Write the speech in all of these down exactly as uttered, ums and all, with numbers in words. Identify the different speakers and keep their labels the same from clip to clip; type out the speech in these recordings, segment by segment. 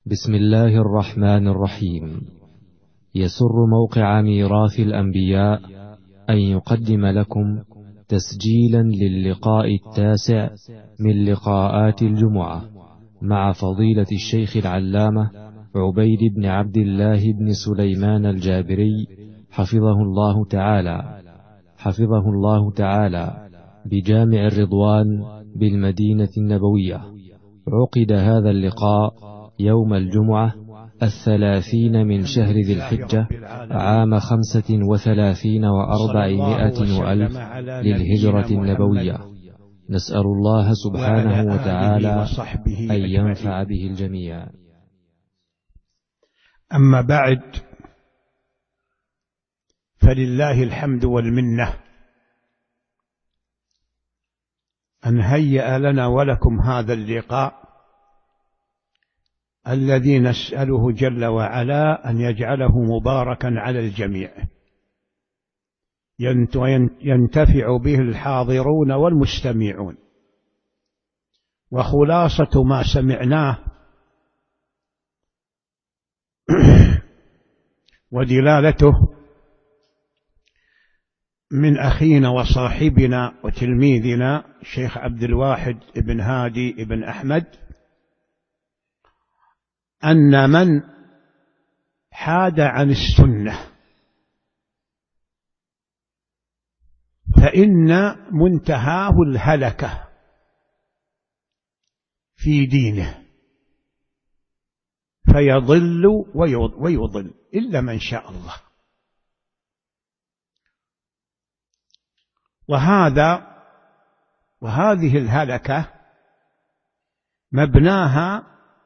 Speaker 1: بسم الله الرحمن الرحيم. يسر موقع ميراث الأنبياء أن يقدم لكم تسجيلا للقاء التاسع من لقاءات الجمعة مع فضيلة الشيخ العلامة عبيد بن عبد الله بن سليمان الجابري حفظه الله تعالى حفظه الله تعالى بجامع الرضوان بالمدينة النبوية. عقد هذا اللقاء يوم الجمعة الثلاثين من شهر ذي الحجة عام خمسة وثلاثين وأربعمائة وألف للهجرة النبوية. نسأل الله سبحانه وتعالى أن ينفع به الجميع.
Speaker 2: أما بعد، فلله الحمد والمنة أن هيأ لنا ولكم هذا اللقاء الذي نسأله جل وعلا أن يجعله مباركا على الجميع، ينتفع به الحاضرون والمستمعون. وخلاصة ما سمعناه ودلالته من أخينا وصاحبنا وتلميذنا الشيخ عبد الواحد بن هادي بن أحمد، أن من حاد عن السنة فإن منتهاه الهلكة في دينه، فيضل ويضل إلا من شاء الله. وهذا وهذه الهلكة مبناها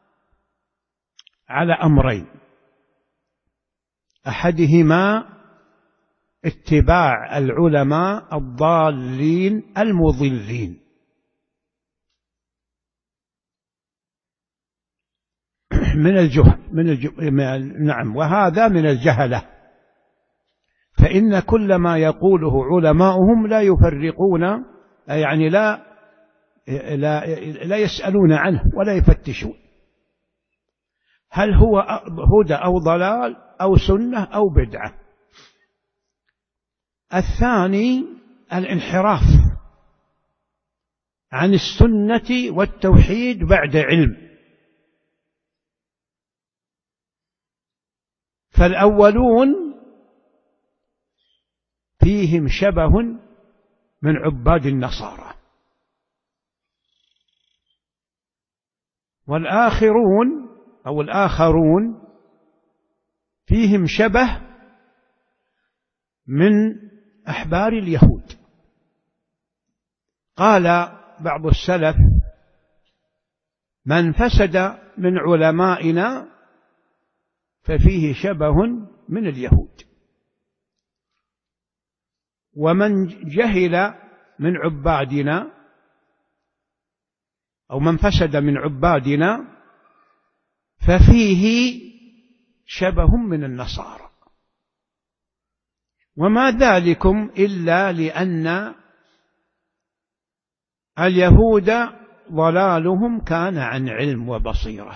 Speaker 2: على أمرين: أحدهما اتباع العلماء الضالين المضلين، من الجهل من الجهل نعم وهذا من الجهلة، فإن كل ما يقوله علماؤهم لا يفرقون، يعني لا لا, لا يسألون عنه ولا يفتشون هل هو هدى أو ضلال أو سنة أو بدعة. الثاني الانحراف عن السنة والتوحيد بعد علم. فالأولون فيهم شبه من عباد النصارى، والآخرون أو الآخرون فيهم شبه من أحبار اليهود. قال بعض السلف: من فسد من علمائنا ففيه شبه من اليهود، ومن جهل من عبادنا أو من فسد من عبادنا ففيه شبه من النصارى. وما ذلكم إلا لأن اليهود ضلالهم كان عن علم وبصيرة،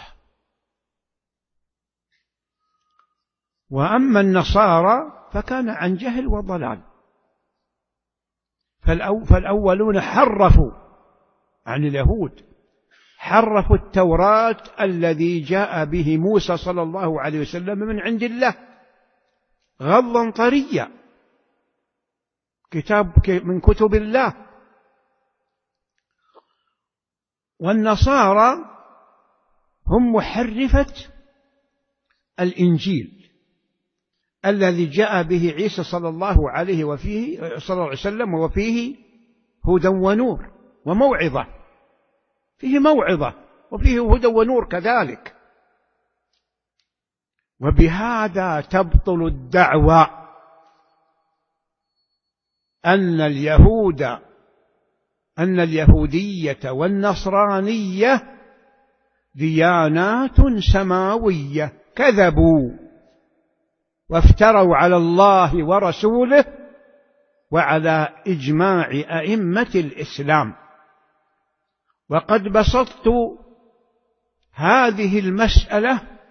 Speaker 2: وأما النصارى فكان عن جهل وضلال. فالأولون حرفوا عن اليهود، حرفوا التوراة الذي جاء به موسى صلى الله عليه وسلم من عند الله غضا طريا، كتاب من كتب الله. والنصارى هم محرفة الإنجيل الذي جاء به عيسى صلى الله عليه وفيه صلى الله عليه وسلم، وفيه هدى ونور وموعظة، فيه موعظة وفيه هدى ونور كذلك. وبهذا تبطل الدعوى أن اليهود أن اليهودية والنصرانية ديانات سماوية. كذبوا وافتروا على الله ورسوله وعلى إجماع أئمة الإسلام. وقد بسطت هذه المسألة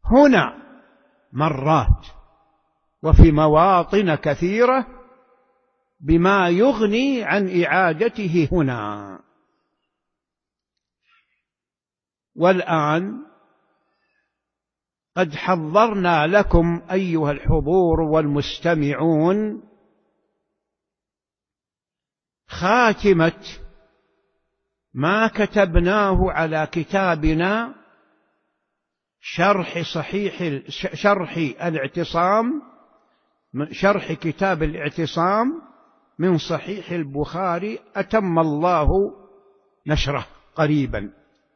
Speaker 2: هنا مرات وفي مواطن كثيرة بما يغني عن إعادته هنا. والآن قد حضرنا لكم أيها الحضور والمستمعون خاتمة ما كتبناه على كتابنا شرح صحيح شرح الاعتصام شرح كتاب الاعتصام من صحيح البخاري، أتم الله نشره قريبا.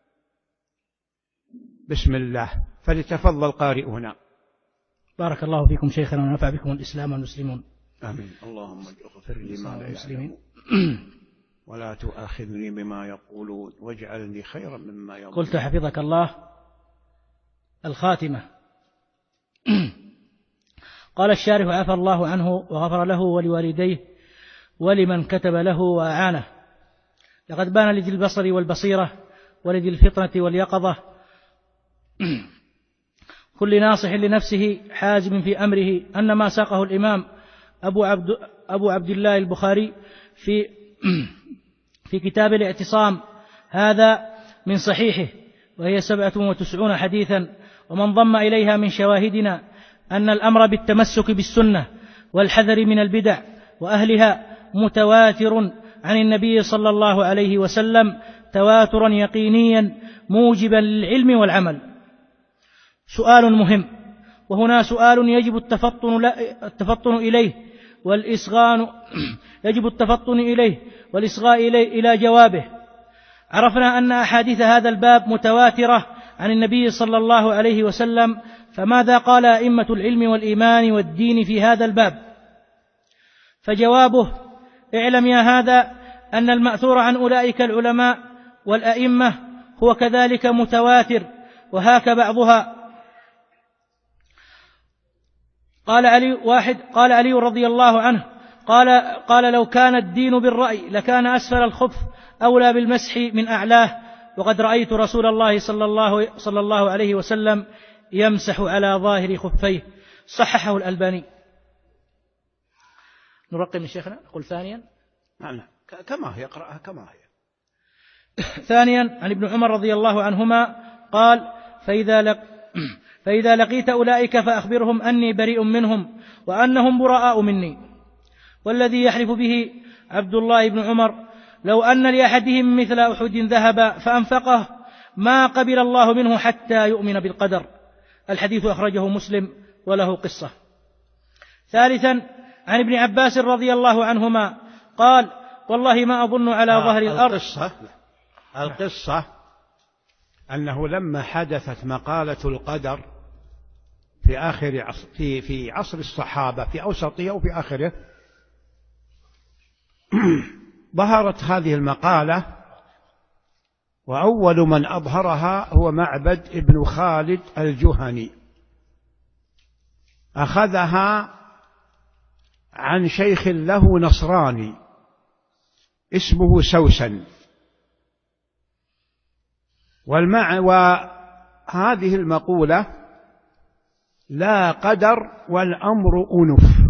Speaker 2: بسم الله، فليتفضل قارئنا.
Speaker 3: بارك الله فيكم شيخنا ونفع بكم الإسلام والمسلمون.
Speaker 2: آمين. اللهم اغفر لي ما لا يعلمون ولا تؤاخذني بما يقولون واجعلني خيرا مما يظنون.
Speaker 3: قلت حفظك الله. الخاتمة. قال الشارح عفى الله عنه وغفر له ولوالديه ولمن كتب له وأعانه. لقد بان لذي البصر والبصيرة ولذي الفطنة واليقظة كل ناصح لنفسه حازم في أمره أن ما ساقه الإمام أبو عبد, أبو عبد الله البخاري في, في كتاب الاعتصام هذا من صحيحه، وهي سبعة وتسعون حديثا، ومن ضم إليها من شواهدنا أن الأمر بالتمسك بالسنة والحذر من البدع وأهلها متواتر عن النبي صلى الله عليه وسلم تواترا يقينيا موجبا للعلم والعمل. سؤال مهم، وهنا سؤال يجب التفطن, التفطن إليه والإصغاء يجب التفطن إليه والإصغاء إليه إلى جوابه. عرفنا أن أحاديث هذا الباب متواترة عن النبي صلى الله عليه وسلم، فماذا قال أئمة العلم والإيمان والدين في هذا الباب؟ فجوابه: اعلم يا هذا أن المأثور عن أولئك العلماء والأئمة هو كذلك متواتر، وهاك بعضها. قال علي واحد قال علي رضي الله عنه قال, قال لو كان الدين بالرأي لكان أسفل الخف أولى بالمسح من أعلاه، وقد رأيت رسول الله صلى الله, صلى الله عليه وسلم يمسح على ظاهر خفيه. صححه الألباني. نرقم شيخنا. قل ثانيا.
Speaker 2: نعم كما هي، اقرأها كما هي.
Speaker 3: ثانيا عن ابن عمر رضي الله عنهما قال: فإذا, لق فإذا لقيت أولئك فأخبرهم أني بريء منهم وأنهم براء مني. والذي يحلف به عبد الله بن عمر لو أن لأحدهم مثل أحد ذهب فأنفقه ما قبل الله منه حتى يؤمن بالقدر. الحديث أخرجه مسلم وله قصة. ثالثا عن ابن عباس رضي الله عنهما قال: والله ما أظن على
Speaker 2: آه
Speaker 3: ظهر الأرض.
Speaker 2: القصة, القصة أنه لما حدثت مقالة القدر في آخر عصر في, في عصر الصحابة في أوسطه وفي آخره ظهرت هذه المقالة، وأول من أظهرها هو معبد ابن خالد الجهني. أخذها عن شيخ له نصراني اسمه سوسن. والمع وهذه المقولة لا قدر والأمر أنف.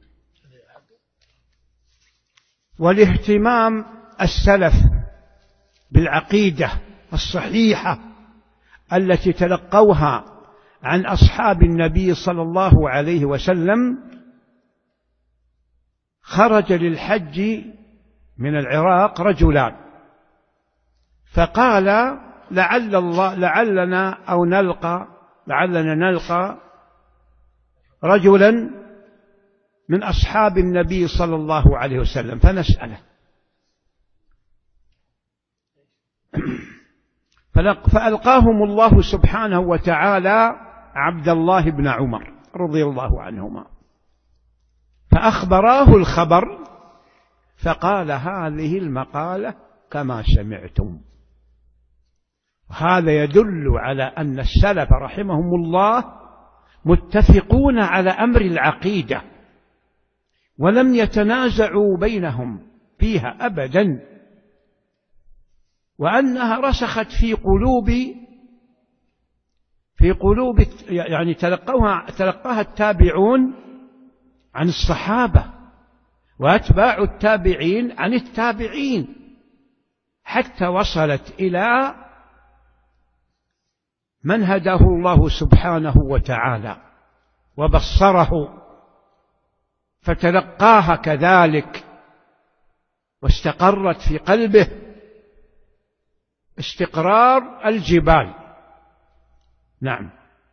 Speaker 2: والاهتمام السلف بالعقيدة الصحيحة التي تلقوها عن أصحاب النبي صلى الله عليه وسلم، خرج للحج من العراق رجلان فقال: لعل الله لعلنا أو نلقى لعلنا نلقى رجلا من أصحاب النبي صلى الله عليه وسلم فنسأله. فألقاهم الله سبحانه وتعالى عبد الله بن عمر رضي الله عنهما، فأخبراه الخبر فقال: هذه المقالة كما سمعتم. هذا يدل على أن السلف رحمهم الله متفقون على أمر العقيدة ولم يتنازعوا بينهم فيها أبدا، وأنها رسخت في قلوب في قلوب يعني تلقوها تلقاها التابعون عن الصحابة وأتباع التابعين عن التابعين، حتى وصلت إلى من هداه الله سبحانه وتعالى وبصره فتلقاها كذلك واستقرت في قلبه استقرار الجبال. نعم.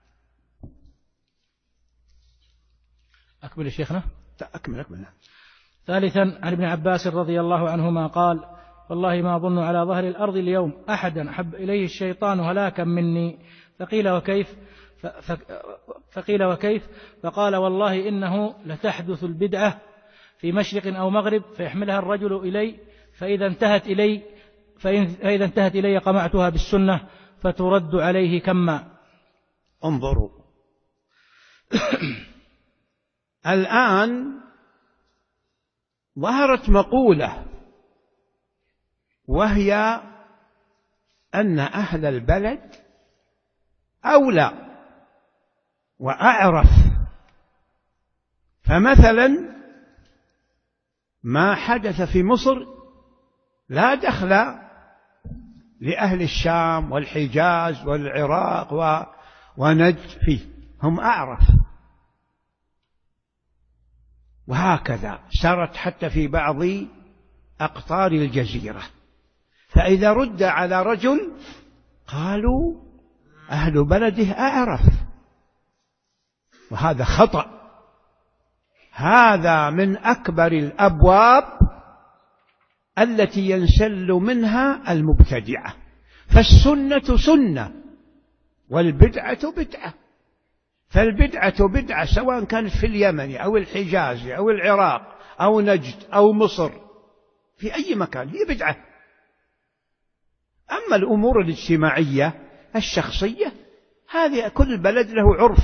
Speaker 3: أكمل يا شيخنا.
Speaker 2: أكمل أكمل. نعم.
Speaker 3: ثالثا عن ابن عباس رضي الله عنهما قال: والله ما أظن على ظهر الأرض اليوم أحدا أحب إليه الشيطان هلاكا مني. فقيل وكيف؟ فقيل وكيف؟ فقال: والله إنه لتحدث البدعة في مشرق أو مغرب فيحملها الرجل إلي، فإذا انتهت إلي فإذا انتهت إلي قمعتها بالسنة فترد عليه كما.
Speaker 2: انظروا الآن ظهرت مقولة، وهي أن أهل البلد أولى وأعرف. فمثلا ما حدث في مصر لا دخل لأهل الشام والحجاز والعراق ونجد فيه، هم أعرف. وهكذا سرت حتى في بعض أقطار الجزيرة، فإذا رد على رجل قالوا أهل بلده أعرف، وهذا خطأ. هذا من أكبر الأبواب التي ينسل منها المبتدعة. فالسنة سنة والبدعة بدعة، فالبدعة بدعة سواء كانت في اليمن أو الحجاز أو العراق أو نجد أو مصر، في أي مكان هي بدعة. أما الأمور الاجتماعية الشخصية هذه كل بلد له عرف،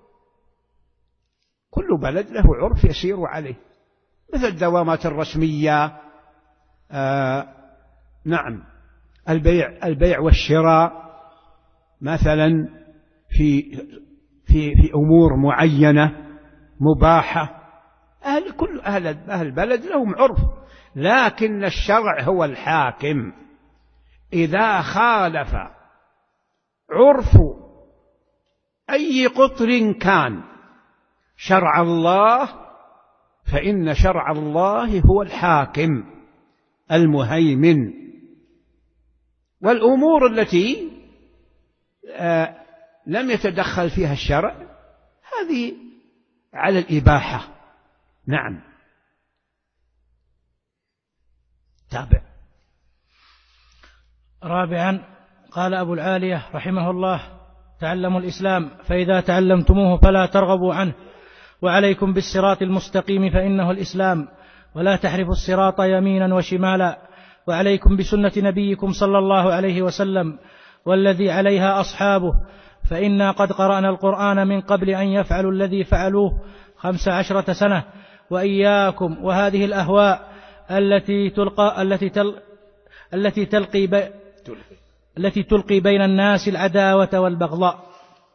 Speaker 2: كل بلد له عرف يسير عليه، مثل الدوامات الرسمية. آه نعم، البيع البيع والشراء مثلا في في في أمور معينة مباحة، أهل كل أهل أهل البلد لهم عرف، لكن الشرع هو الحاكم. إذا خالف عرف أي قطر كان شرع الله فإن شرع الله هو الحاكم المهيمن. والأمور التي آه لم يتدخل فيها الشرع هذه على الإباحة. نعم. تابع.
Speaker 3: رابعا قال أبو العالية رحمه الله: تعلموا الإسلام فإذا تعلمتموه فلا ترغبوا عنه، وعليكم بالصراط المستقيم فإنه الإسلام، ولا تحرفوا الصراط يمينا وشمالا، وعليكم بسنة نبيكم صلى الله عليه وسلم والذي عليها أصحابه، فإنا قد قرأنا القرآن من قبل أن يفعلوا الذي فعلوه خمس عشرة سنة، وإياكم وهذه الأهواء التي تلقى التي تل التي تلقي بي التي تلقي بين الناس العداوة والبغضاء.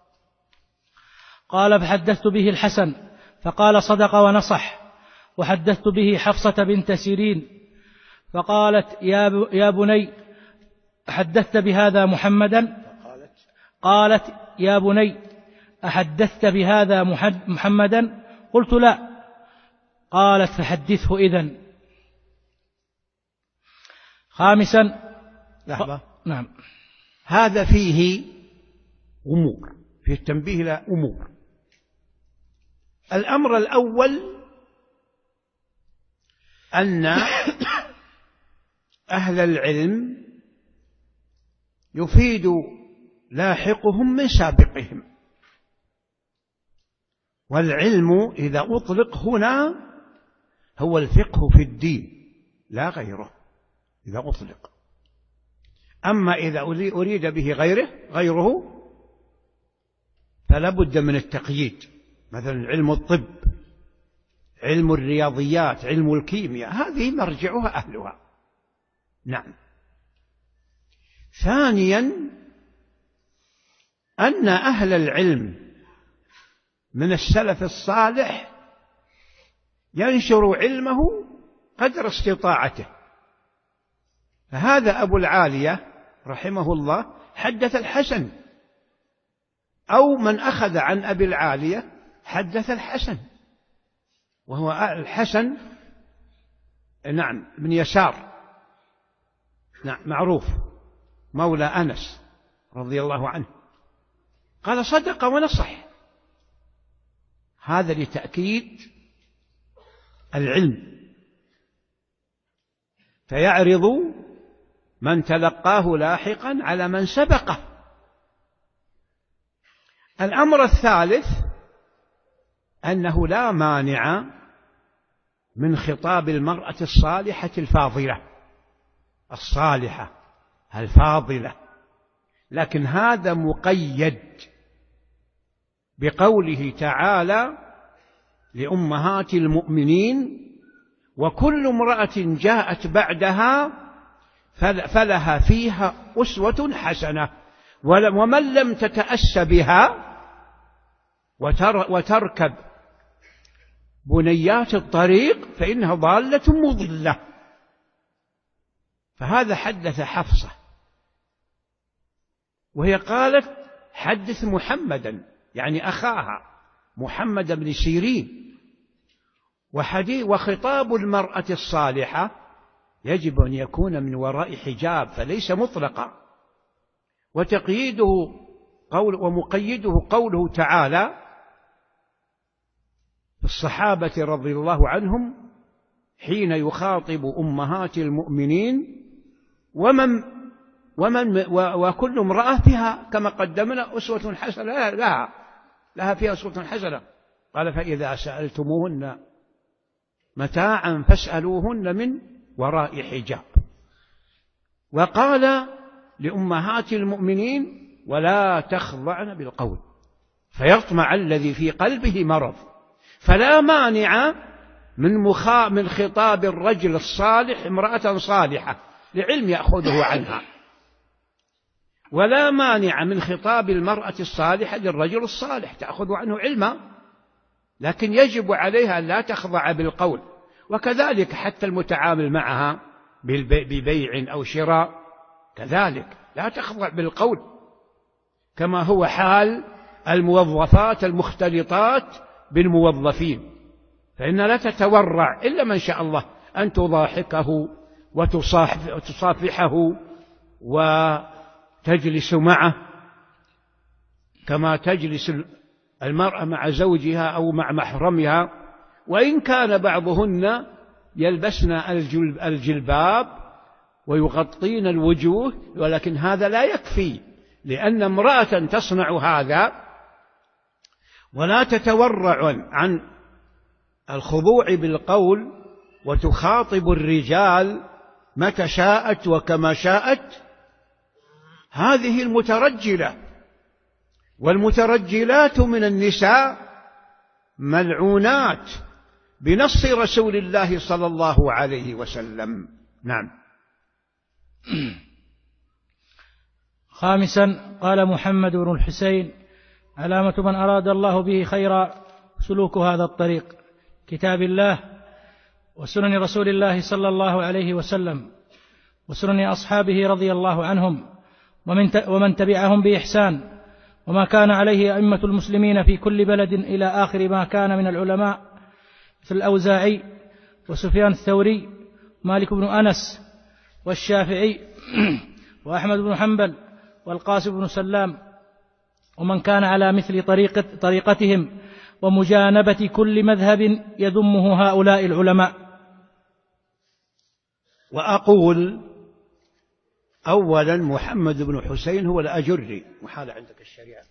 Speaker 3: قال: فحدثت به الحسن فقال: صدق ونصح. وحدثت به حفصة بنت سيرين فقالت: يا بني أحدثت بهذا محمدا؟ قالت: يا بني أحدثت بهذا محمدا؟ قلت: لا. قالت: فحدثه إذن. خامسا.
Speaker 2: لحظة.
Speaker 3: نعم.
Speaker 2: هذا فيه أمور، فيه التنبيه إلى أمور. الأمر الأول أن أهل العلم يفيد لاحقهم من سابقهم، والعلم إذا أطلق هنا هو الفقه في الدين لا غيره إذا أطلق. أما إذا أريد به غيره غيره فلا بد من التقييد، مثلا علم الطب، علم الرياضيات، علم الكيمياء، هذه مرجعها أهلها. نعم. ثانيا أن أهل العلم من السلف الصالح ينشر علمه قدر استطاعته. فهذا أبو العالية رحمه الله حدث الحسن، أو من أخذ عن أبي العالية حدث الحسن، وهو الحسن نعم بن يسار، نعم معروف، مولى أنس رضي الله عنه، قال صدق ونصح. هذا لتأكيد العلم، فيعرض من تلقاه لاحقا على من سبقه. الأمر الثالث أنه لا مانع من خطاب المرأة الصالحة الفاضلة الصالحة الفاضلة، لكن هذا مقيد بقوله تعالى لأمهات المؤمنين وكل امرأة جاءت بعدها فلها فيها أسوة حسنة، ومن لم تتأس بها وتركب بنيات الطريق فإنها ضالة مضلة. فهذا حدث حفصة وهي قالت حدث محمدا، يعني أخاها محمد بن سيرين. وحديث وخطاب المرأة الصالحة يجب أن يكون من وراء حجاب، فليس مطلقا. وتقييده قول ومقيده قوله تعالى في الصحابة رضي الله عنهم حين يخاطب أمهات المؤمنين ومن ومن وكل امرأة فيها كما قدمنا أسوة حسنة لها لها فيها أسوة حسنة. قال فإذا سألتموهن متاعا فاسألوهن من وراء حجاب. وقال لأمهات المؤمنين ولا تخضعن بالقول فيطمع الذي في قلبه مرض. فلا مانع من مخا من خطاب الرجل الصالح امرأة صالحة لعلم يأخذه عنها، ولا مانع من خطاب المرأة الصالحة للرجل الصالح تأخذ عنه علما، لكن يجب عليها أن لا تخضع بالقول. وكذلك حتى المتعامل معها ببيع أو شراء كذلك لا تخضع بالقول، كما هو حال الموظفات المختلطات بالموظفين، فإن لا تتورع إلا من شاء الله أن تضاحكه وتصافحه وتجلس معه كما تجلس المرأة مع زوجها أو مع محرمها. وإن كان بعضهن يلبسن الجلباب ويغطين الوجوه، ولكن هذا لا يكفي، لأن امرأة تصنع هذا ولا تتورع عن الخضوع بالقول وتخاطب الرجال متى شاءت وكما شاءت، هذه المترجلة. والمترجلات من النساء ملعونات بنص رسول الله صلى الله عليه وسلم. نعم.
Speaker 3: خامسا قال محمد بن الحسين علامة من أراد الله به خيرا سلوك هذا الطريق، كتاب الله وسنن رسول الله صلى الله عليه وسلم وسنن أصحابه رضي الله عنهم ومن تبعهم بإحسان، وما كان عليه أئمة المسلمين في كل بلد إلى آخر ما كان من العلماء مثل الأوزاعي وسفيان الثوري مالك بن أنس والشافعي وأحمد بن حنبل والقاسم بن سلام، ومن كان على مثل طريقة طريقتهم ومجانبة كل مذهب يذمه هؤلاء العلماء.
Speaker 2: وأقول أولا محمد بن حسين هو الأجري، محال عندك الشريعة.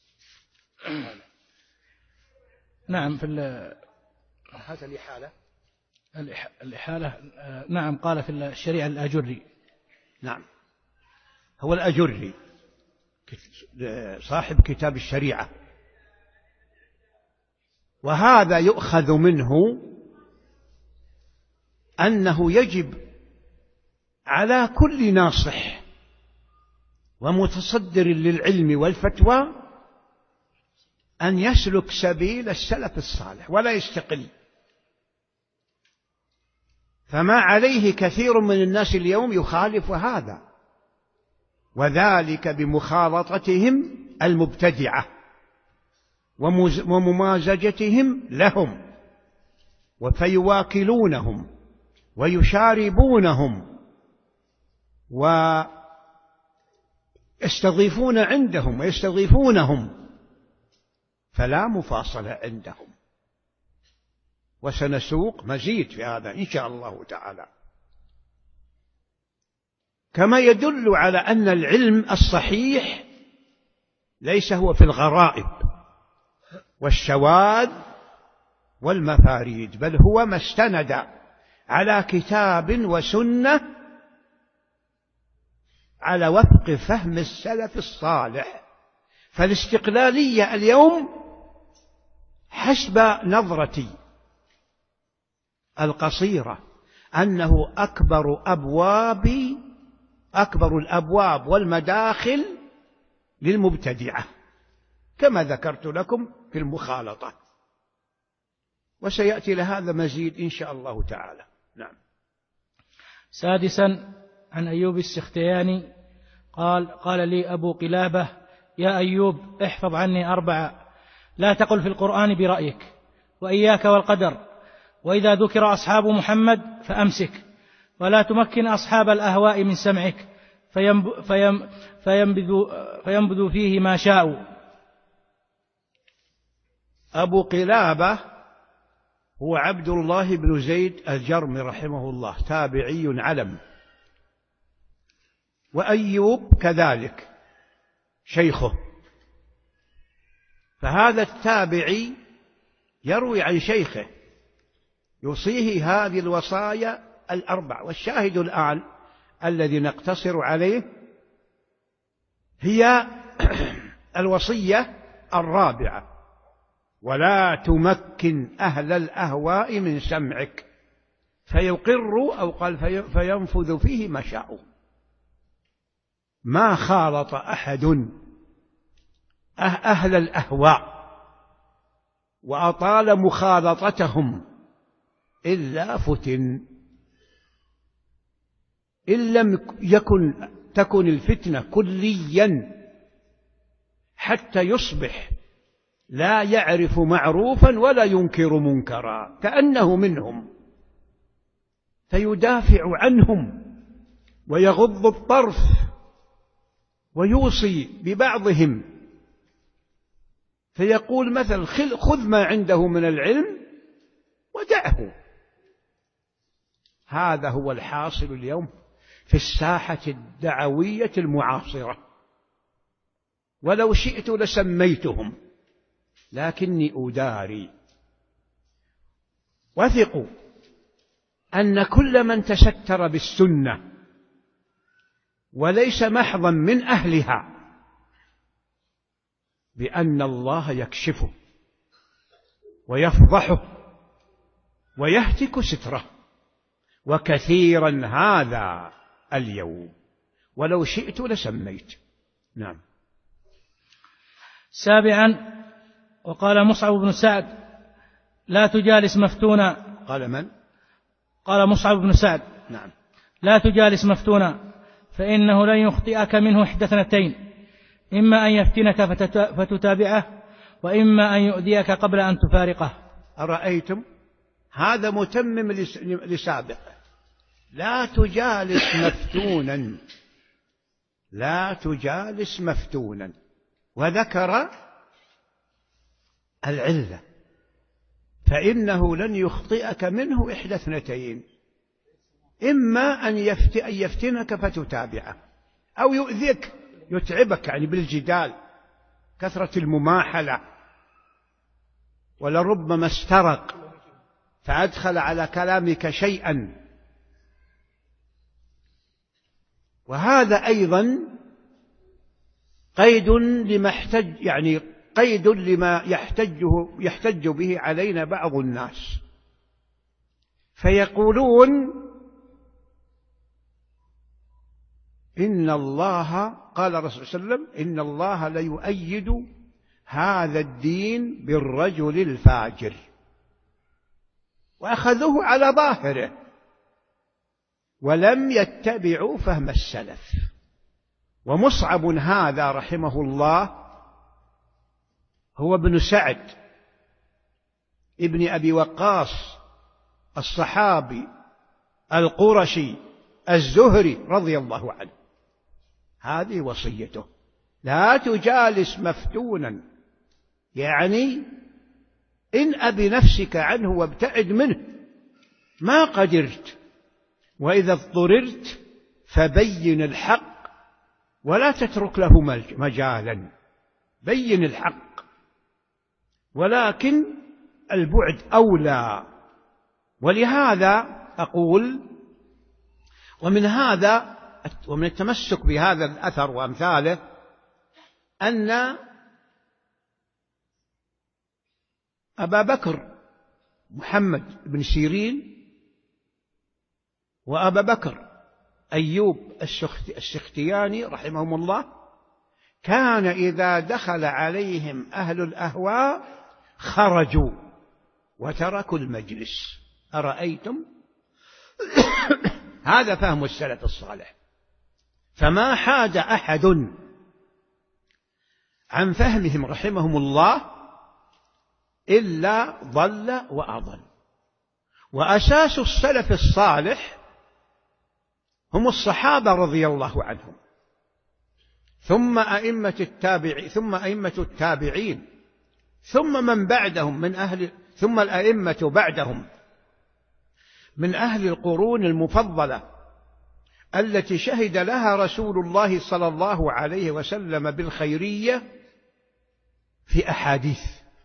Speaker 3: نعم في
Speaker 2: هذا الإحالة
Speaker 3: الإحالة نعم قال في الشريعة الأجري.
Speaker 2: نعم هو الأجري صاحب كتاب الشريعة. وهذا يؤخذ منه أنه يجب على كل ناصح ومتصدر للعلم والفتوى أن يسلك سبيل السلف الصالح ولا يستقل. فما عليه كثير من الناس اليوم يخالف هذا، وذلك بمخالطتهم المبتدعة وممازجتهم لهم، فيواكلونهم ويشاربونهم ويستضيفون عندهم ويستضيفونهم، فلا مفاصلة عندهم. وسنسوق مزيد في هذا إن شاء الله تعالى. كما يدل على أن العلم الصحيح ليس هو في الغرائب والشواذ والمفاريد، بل هو ما استند على كتاب وسنة على وفق فهم السلف الصالح. فالاستقلالية اليوم حسب نظرتي القصيرة أنه أكبر أبواب أكبر الأبواب والمداخل للمبتدعة، كما ذكرت لكم في المخالطة، وسيأتي لهذا مزيد إن شاء الله تعالى. نعم.
Speaker 3: سادسا، عن أيوب السختياني قال: قال لي أبو قلابة: يا أيوب، احفظ عني أربعة، لا تقل في القرآن برأيك، وإياك والقدر، وإذا ذكر أصحاب محمد فأمسك، ولا تمكن أصحاب الأهواء من سمعك فينب فيم فينبذوا, فينبذوا فيه ما شاءوا.
Speaker 2: أبو قلابة هو عبد الله بن زيد الجرمي رحمه الله، تابعي علم، وأيوب كذلك شيخه. فهذا التابعي يروي عن شيخه يوصيه هذه الوصايا الأربع، والشاهد الآن الذي نقتصر عليه هي الوصية الرابعة: ولا تمكن أهل الأهواء من سمعك فيقروا، أو قال فينفذ فيه ما شاءوا. ما خالط أحد أهل الأهواء وأطال مخالطتهم إلا فتن. إن لم يكن تكن الفتنة كليا حتى يصبح لا يعرف معروفا ولا ينكر منكرا كأنه منهم، فيدافع عنهم ويغض الطرف ويوصي ببعضهم، فيقول مثلا: خذ ما عنده من العلم ودعه. هذا هو الحاصل اليوم في الساحة الدعوية المعاصرة، ولو شئت لسميتهم لكني أداري. وثقوا أن كل من تستر بالسنة وليس محضا من أهلها بأن الله يكشفه ويفضحه ويهتك ستره، وكثيرا هذا اليوم، ولو شئت لسميت. نعم.
Speaker 3: سابعا، وقال مصعب بن سعد: لا تجالس مفتونا.
Speaker 2: قال من؟
Speaker 3: قال مصعب بن سعد:
Speaker 2: نعم.
Speaker 3: لا تجالس مفتونا، فإنه لن يخطئك منه إحدى اثنتين: إما أن يفتنك فتتابعه، وإما أن يؤذيك قبل أن تفارقه.
Speaker 2: أرأيتم؟ هذا متمم لسابقه: لا تجالس مفتونا، لا تجالس مفتونا، وذكر العلة: فإنه لن يخطئك منه إحدى اثنتين: إما أن يفتنك فتتابعه، أو يؤذيك يتعبك يعني بالجدال، كثرة المماحلة، ولربما استرق فأدخل على كلامك شيئا. وهذا أيضا قيد لما احتج يعني قيد لما يحتجه يحتج به علينا بعض الناس، فيقولون: إن الله قال الرسول صلى الله عليه وسلم: إن الله ليؤيد هذا الدين بالرجل الفاجر، وأخذوه على ظاهره ولم يتبعوا فهم السلف. ومصعب هذا رحمه الله هو ابن سعد ابن أبي وقاص الصحابي القرشي الزهري رضي الله عنه. هذه وصيته: لا تجالس مفتونا، يعني إن بنفسك عنه وابتعد منه ما قدرت، وإذا اضطررت فبين الحق ولا تترك له مجالا، بين الحق، ولكن البعد أولى. ولهذا أقول، ومن هذا ومن التمسك بهذا الأثر وأمثاله، أن أبا بكر محمد بن سيرين وأبا بكر أيوب السختياني رحمهم الله كان إذا دخل عليهم أهل الأهواء خرجوا وتركوا المجلس. أرأيتم؟ هذا فهم السلف الصالح. فما حاد أحد عن فهمهم رحمهم الله إلا ضل وأضل. وأساس السلف الصالح هم الصحابة رضي الله عنهم، ثم أئمة التابعين، ثم أئمة التابعين، ثم من بعدهم من أهل، ثم الأئمة بعدهم من أهل القرون المفضلة التي شهد لها رسول الله صلى الله عليه وسلم بالخيرية في أحاديث.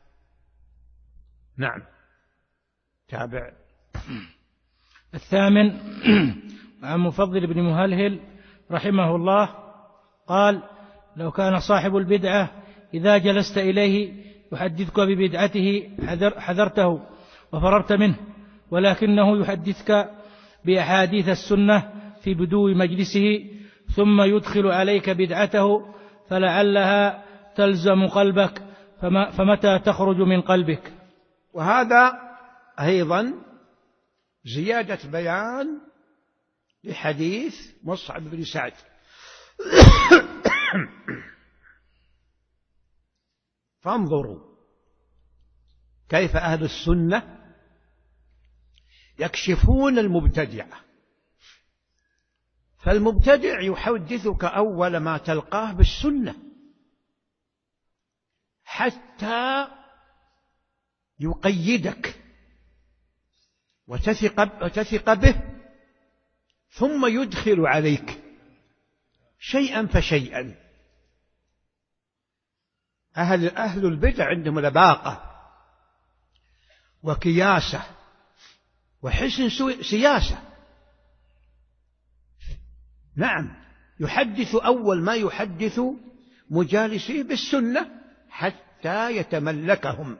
Speaker 2: نعم. تابع.
Speaker 3: الثامن عن مفضل بن مهلهل رحمه الله قال: لو كان صاحب البدعة إذا جلست إليه يحدثك ببدعته حذرته وفررت منه، ولكنه يحدثك بأحاديث السنة في بدو مجلسه ثم يدخل عليك بدعته فلعلها تلزم قلبك فمتى تخرج من قلبك.
Speaker 2: وهذا أيضا زيادة بيان لحديث مصعب بن سعد. فانظروا كيف أهل السنة يكشفون المبتدعة. فالمبتدع يحدثك أول ما تلقاه بالسنة حتى يقيدك وتثق, وتثق به، ثم يدخل عليك شيئا فشيئا. أهل, أهل البدع عندهم لباقة وكياسة وحسن سياسة. نعم، يحدث أول ما يحدث مجالسيه بالسنة حتى يتملكهم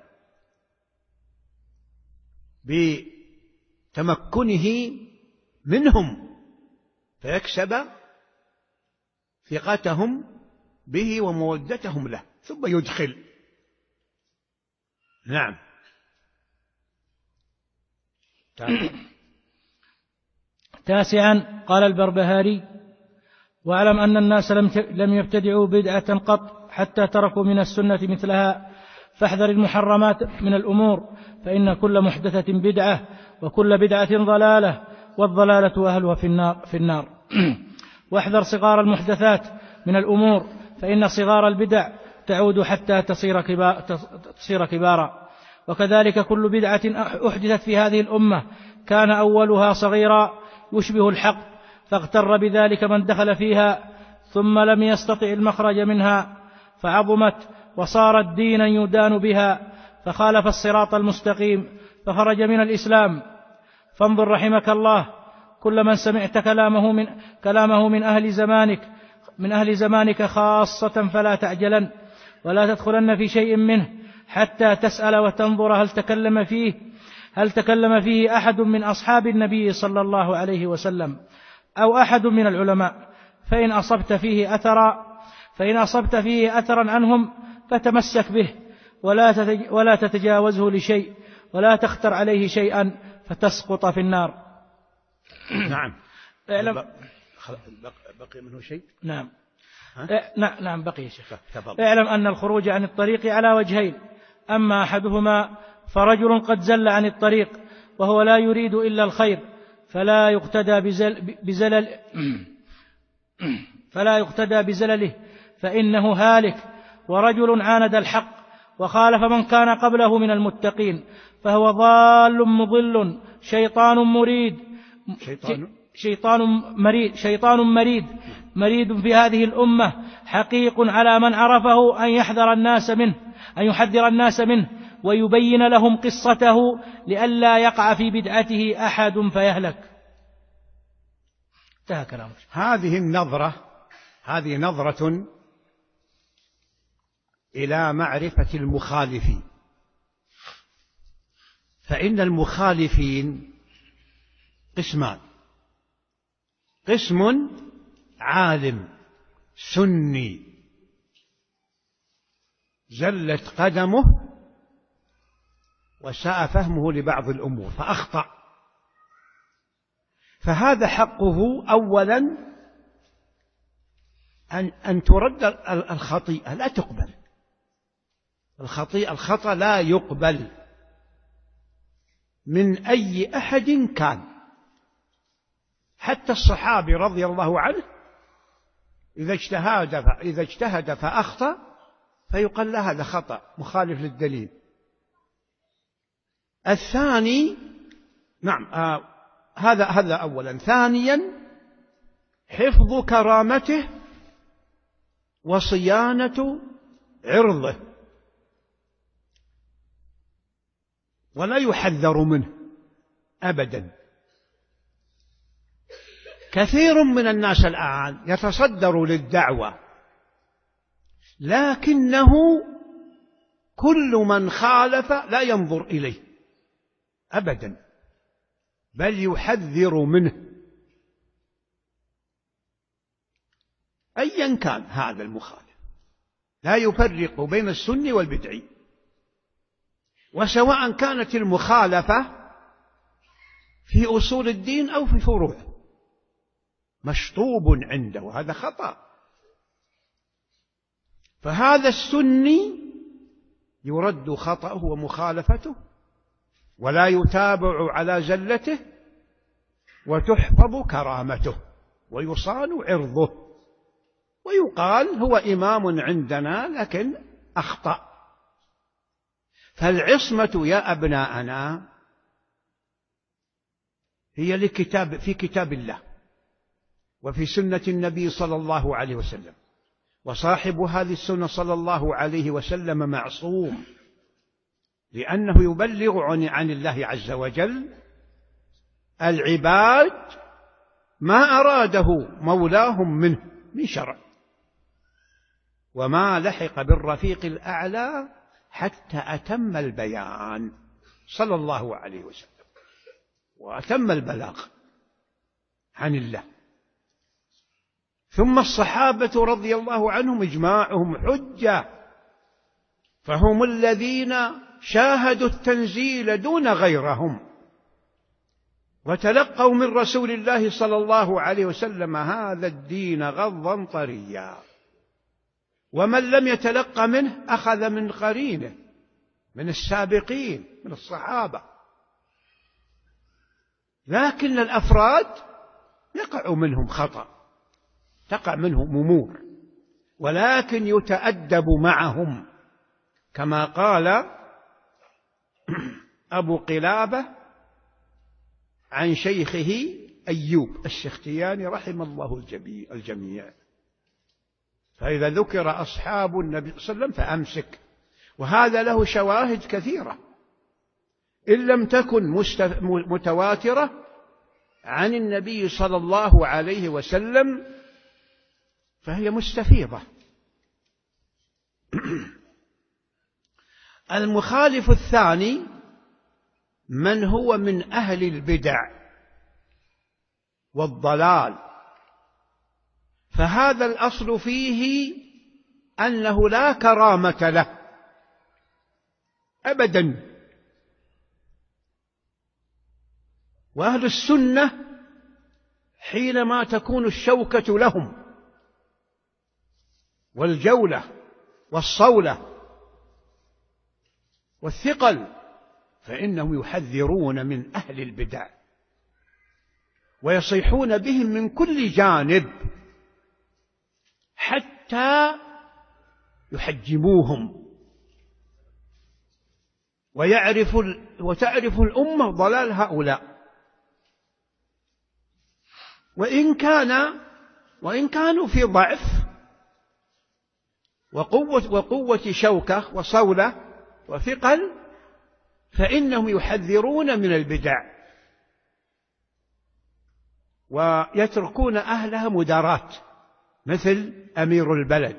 Speaker 2: بتمكنه منهم فيكسب ثقتهم به ومودتهم له، ثم يدخل. نعم.
Speaker 3: تاسعا قال البربهاري: واعلم أن الناس لم يبتدعوا بدعة قط حتى تركوا من السنة مثلها، فاحذر المحرمات من الأمور، فإن كل محدثة بدعة وكل بدعة ضلالة، والضلالة أهلها في النار, في النار. واحذر صغار المحدثات من الأمور، فإن صغار البدع تعود حتى تصير, كبار تصير كبارا. وكذلك كل بدعة أحدثت في هذه الأمة كان أولها صغيرا يشبه الحق، فاغتر بذلك من دخل فيها ثم لم يستطع المخرج منها، فعظمت وصارت دينا يدان بها، فخالف الصراط المستقيم فخرج من الإسلام. فانظر رحمك الله كل من سمعت كلامه من, كلامه من أهل زمانك من أهل زمانك خاصة فلا تعجلن، ولا تدخلن في شيء منه حتى تسأل وتنظر هل تكلم فيه هل تكلم فيه أحد من أصحاب النبي صلى الله عليه وسلم أو أحد من العلماء، فإن أصبت فيه أثرا فإن أصبت فيه أثرا عنهم فتمسك به ولا ولا تتجاوزه لشيء ولا تختر عليه شيئا فتسقط في النار.
Speaker 2: نعم.
Speaker 3: اعلم
Speaker 2: بقي منه شيء؟
Speaker 3: نعم. نعم نعم بقي يا شيخ.
Speaker 2: اعلم
Speaker 3: أن الخروج عن الطريق على وجهين، أما أحدهما فرجل قد زل عن الطريق وهو لا يريد إلا الخير فلا يقتدى بزل بزلل فلا يقتدى بزلله فإنه هالك، ورجل عاند الحق وخالف من كان قبله من المتقين فهو ضال مضل شيطان مريد
Speaker 2: شيطان
Speaker 3: شيطان مريد شيطان مريد مريد في هذه الأمة، حقيق على من عرفه أن يحذر الناس منه أن يحذر الناس منه ويبين لهم قصته لئلا يقع في بدعته أحد فيهلك. انتهى كلامك.
Speaker 2: هذه النظرة هذه نظرة إلى معرفة المخالفين، فإن المخالفين قسمان: قسم عالم سني زلت قدمه وساء فهمه لبعض الأمور فأخطأ، فهذا حقه أولا أن, أن ترد الخطيئة، لا تقبل الخطيئة، الخطأ لا يقبل من أي أحد كان، حتى الصحابي رضي الله عنه إذا اجتهد إذا اجتهد فأخطأ فيقال له هذا خطأ مخالف للدليل. الثاني نعم آه هذا هذا أولا. ثانيا حفظ كرامته وصيانة عرضه، ولا يحذر منه أبدا. كثير من الناس الآن يتصدر للدعوة لكنه كل من خالف لا ينظر إليه أبدا، بل يحذر منه أيا كان هذا المخالف، لا يفرق بين السني والبدعي، وسواء كانت المخالفة في أصول الدين أو في فروعه مشطوب عنده، هذا خطأ. فهذا السني يرد خطأه ومخالفته ولا يتابع على زلته، وتحفظ كرامته ويصان عرضه، ويقال هو إمام عندنا لكن أخطأ. فالعصمة يا أبناءنا هي لكتاب في كتاب الله وفي سنة النبي صلى الله عليه وسلم، وصاحب هذه السنة صلى الله عليه وسلم معصوم، لأنه يبلغ عن الله عز وجل العباد ما أراده مولاهم منه من شرع، وما لحق بالرفيق الأعلى حتى أتم البيان صلى الله عليه وسلم وأتم البلاغ عن الله. ثم الصحابة رضي الله عنهم إجماعهم حجة، فهم الذين شاهدوا التنزيل دون غيرهم وتلقوا من رسول الله صلى الله عليه وسلم هذا الدين غضا طريا، ومن لم يتلق منه أخذ من قرينه من السابقين من الصحابة. لكن الأفراد يقع منهم خطأ، تقع منهم أمور، ولكن يتأدب معهم، كما قال أبو قلابة عن شيخه أيوب السختياني رحم الله الجميع: فإذا ذكر أصحاب النبي صلى الله عليه وسلم فأمسك. وهذا له شواهد كثيرة إن لم تكن متواترة عن النبي صلى الله عليه وسلم فهي مستفيضة. المخالف الثاني من هو من أهل البدع والضلال، فهذا الأصل فيه أنه لا كرامة له أبدا. وأهل السنة حينما تكون الشوكة لهم والجولة والصولة والثقل فإنهم يحذرون من أهل البدع ويصيحون بهم من كل جانب حتى يحجموهم، ويعرف وتعرف الأمة ضلال هؤلاء. وإن كان وإن كانوا في ضعف وقوة وقوة شوكة وصولة وثقل فإنهم يحذرون من البدع ويتركون أهلها مدارات، مثل أمير البلد،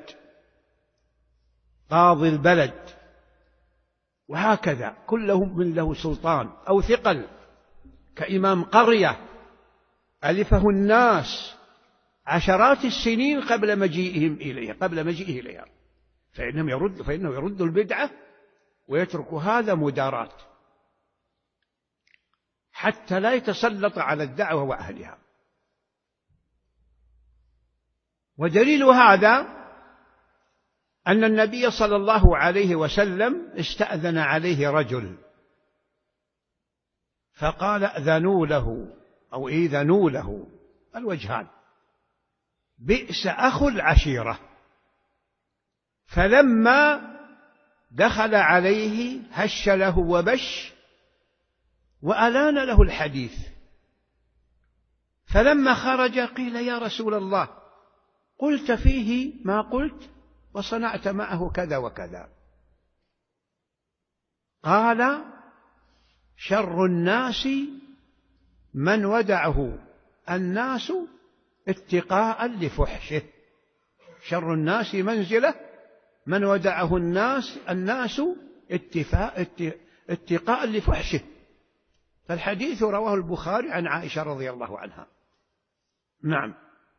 Speaker 2: قاضي البلد، وهكذا كلهم من له سلطان أو ثقل، كإمام قرية ألفه الناس عشرات السنين قبل مجيئهم إليها قبل مجيئه إليها فإنهم يرد فإنه يرد البدعة ويترك هذا مدارات حتى لا يتسلط على الدعوة وأهلها. ودليل هذا أن النبي صلى الله عليه وسلم استأذن عليه رجل فقال أذنوا له أو إذنوا له الوجهان، بئس أخو العشيرة. فلما دخل عليه هش له وبش وألان له الحديث، فلما خرج قيل يا رسول الله قلت فيه ما قلت وصنعت معه كذا وكذا. قال شر الناس من ودعه الناس اتقاء لفحشه، شر الناس منزلة من ودعه الناس الناس اتفاء اتقاء لفحشه. فالحديث رواه البخاري عن عائشة رضي الله عنها. نعم.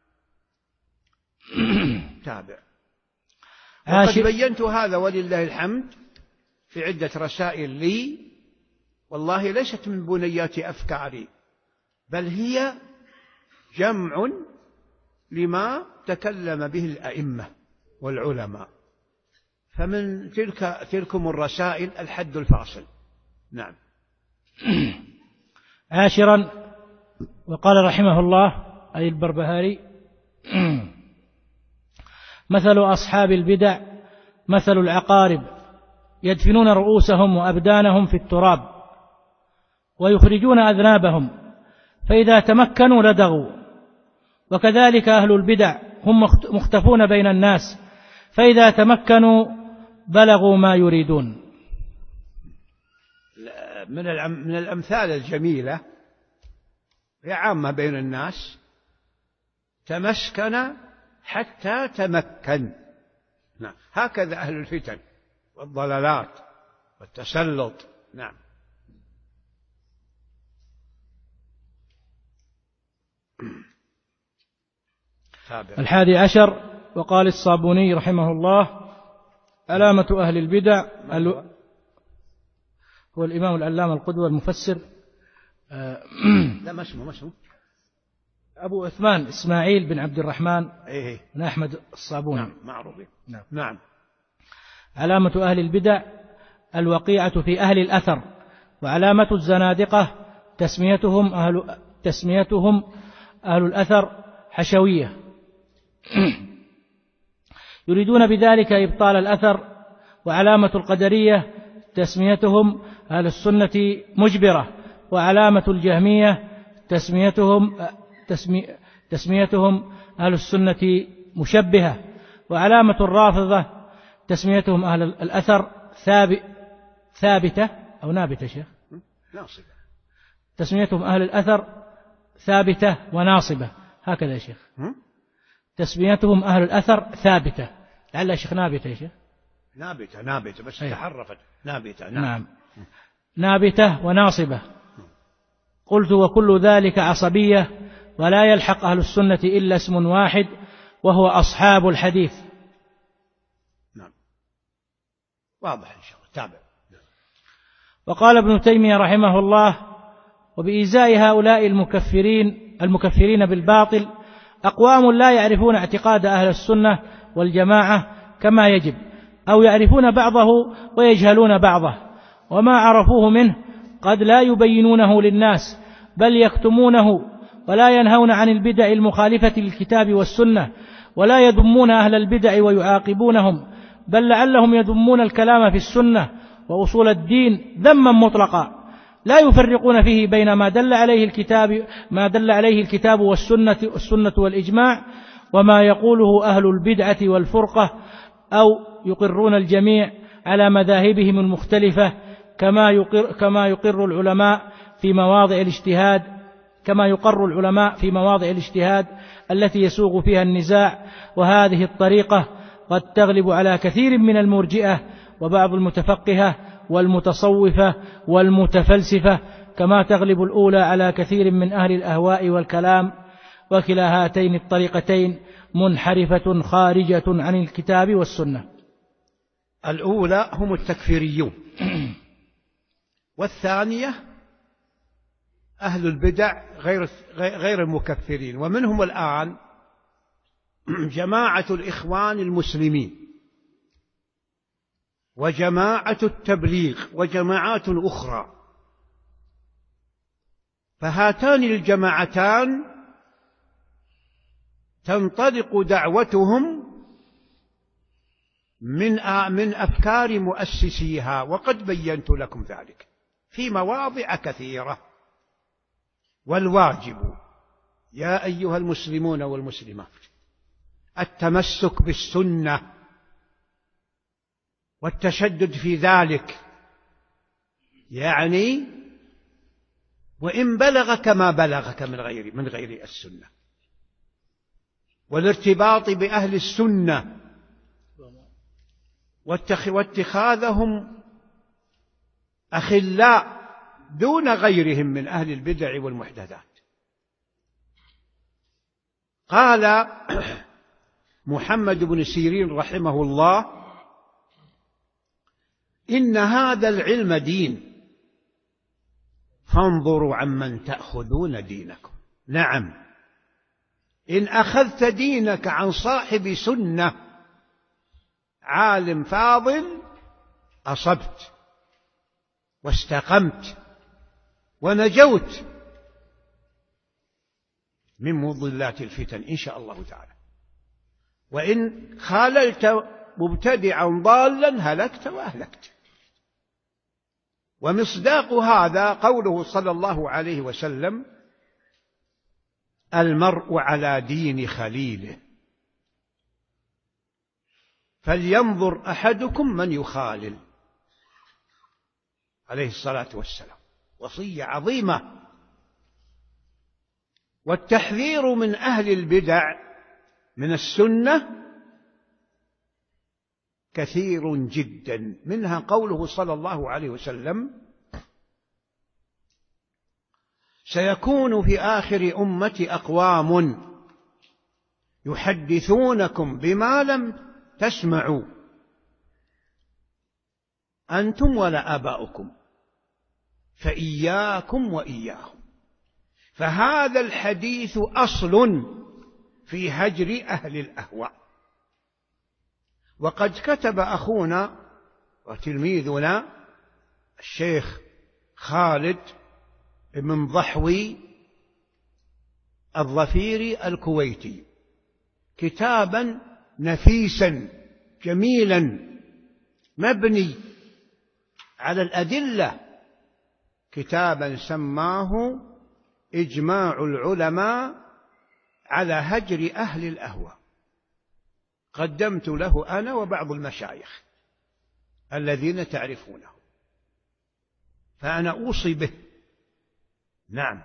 Speaker 2: تابع. وقد بينت هذا ولله الحمد في عدة رسائل لي، والله ليست من بنيات أفكاري بل هي جمع لما تكلم به الأئمة والعلماء، فمن تلك تلكم الرسائل الحد الفاصل. نعم.
Speaker 3: عاشرا، وقال رحمه الله أي البربهاري مثل أصحاب البدع مثل العقارب يدفنون رؤوسهم وأبدانهم في التراب ويخرجون أذنابهم، فإذا تمكنوا لدغوا. وكذلك أهل البدع هم مختفون بين الناس، فإذا تمكنوا بلغوا ما يريدون.
Speaker 2: من الأمثال الجميلة هي عامة بين الناس، تمسكن حتى تمكن. نعم. هكذا أهل الفتن والضلالات والتسلط. نعم.
Speaker 3: الحادي عشر، وقال الصابوني رحمه الله علامة أهل البدع هو الإمام العلامة القدوة المفسر
Speaker 2: لا ما اسمه ما اسمه
Speaker 3: أبو عثمان إسماعيل بن عبد الرحمن
Speaker 2: إيه
Speaker 3: بن أحمد الصابوني.
Speaker 2: نعم معروف.
Speaker 3: نعم.
Speaker 2: نعم.
Speaker 3: علامة أهل البدع الوقيعة في أهل الأثر، وعلامة الزنادقة تسميتهم أهل تسميتهم أهل الأثر حشوية يريدون بذلك إبطال الأثر. وعلامة القدرية تسميتهم أهل السنة مجبرة، وعلامة الجهمية تسميتهم تسمي تسميتهم أهل السنة مشبهة، وعلامة الرافضة تسميتهم أهل الأثر ثابت ثابتة أو نابتة شيخ
Speaker 2: ناصبة،
Speaker 3: تسميتهم أهل الأثر ثابتة وناصبة، هكذا يا شيخ. تسميتهم أهل الأثر ثابتة، لعل يا شيخ نابتة يا شيخ
Speaker 2: نابتة نابتة بس أيه. تحرفت نابتة.
Speaker 3: نعم. نعم نابتة وناصبة. قلت وكل ذلك عصبية، ولا يلحق أهل السنة إلا اسم واحد وهو أصحاب الحديث.
Speaker 2: واضح إن شاء الله. تابع.
Speaker 3: وقال ابن تيمية رحمه الله: وبإزاء هؤلاء المكفرين المكفرين بالباطل أقوام لا يعرفون اعتقاد أهل السنة والجماعة كما يجب، أو يعرفون بعضه ويجهلون بعضه، وما عرفوه منه قد لا يبينونه للناس بل يكتمونه، ولا ينهون عن البدع المخالفة للكتاب والسنة، ولا يذمون أهل البدع ويعاقبونهم، بل لعلهم يذمون الكلام في السنة وأصول الدين ذما مطلقا، لا يفرقون فيه بين ما دل عليه الكتاب ما دل عليه الكتاب والسنة السنة والإجماع وما يقوله أهل البدعة والفرقة، أو يقرون الجميع على مذاهبهم المختلفة كما يقر كما يقر العلماء في مواضع الاجتهاد كما يقر العلماء في مواضع الاجتهاد التي يسوغ فيها النزاع. وهذه الطريقة قد تغلب على كثير من المرجئة وبعض المتفقهة والمتصوفة والمتفلسفة، كما تغلب الأولى على كثير من أهل الأهواء والكلام، وكلا هاتين الطريقتين منحرفة خارجة عن الكتاب والسنة.
Speaker 2: الأولى هم التكفيريون، والثانية أهل البدع غير غير المكفرين، ومنهم الآن جماعة الإخوان المسلمين وجماعة التبليغ وجماعات أخرى. فهاتان الجماعتان تنطلق دعوتهم من من أفكار مؤسسيها، وقد بينت لكم ذلك في مواضع كثيرة. والواجب يا أيها المسلمون والمسلمات التمسك بالسنة والتشدد في ذلك، يعني وإن بلغك ما بلغك من غير من غير السنة، والارتباط بأهل السنة واتخاذهم أخلاء دون غيرهم من أهل البدع والمحدثات. قال محمد بن سيرين رحمه الله: إن هذا العلم دين فانظروا عمن تأخذون دينكم. نعم، إن أخذت دينك عن صاحب سنة عالم فاضل أصبت واستقمت ونجوت من مضلات الفتن إن شاء الله تعالى. وإن خاللت مبتدعا ضالا هلكت وأهلكت. ومصداق هذا قوله صلى الله عليه وسلم: المرء على دين خليله فلينظر أحدكم من يخالل، عليه الصلاة والسلام. وصية عظيمة. والتحذير من أهل البدع من السنة كثير جدا، منها قوله صلى الله عليه وسلم: سيكون في آخر أمتي أقوام يحدثونكم بما لم تسمعوا أنتم ولا آباؤكم فإياكم وإياهم. فهذا الحديث أصل في هجر أهل الأهواء. وقد كتب أخونا وتلميذنا الشيخ خالد بن ضحوي الظفيري الكويتي كتابا نفيسا جميلا مبني على الأدلة، كتابا سماه إجماع العلماء على هجر أهل الأهواء. قدمت له أنا وبعض المشايخ الذين تعرفونه، فأنا أوصي به. نعم.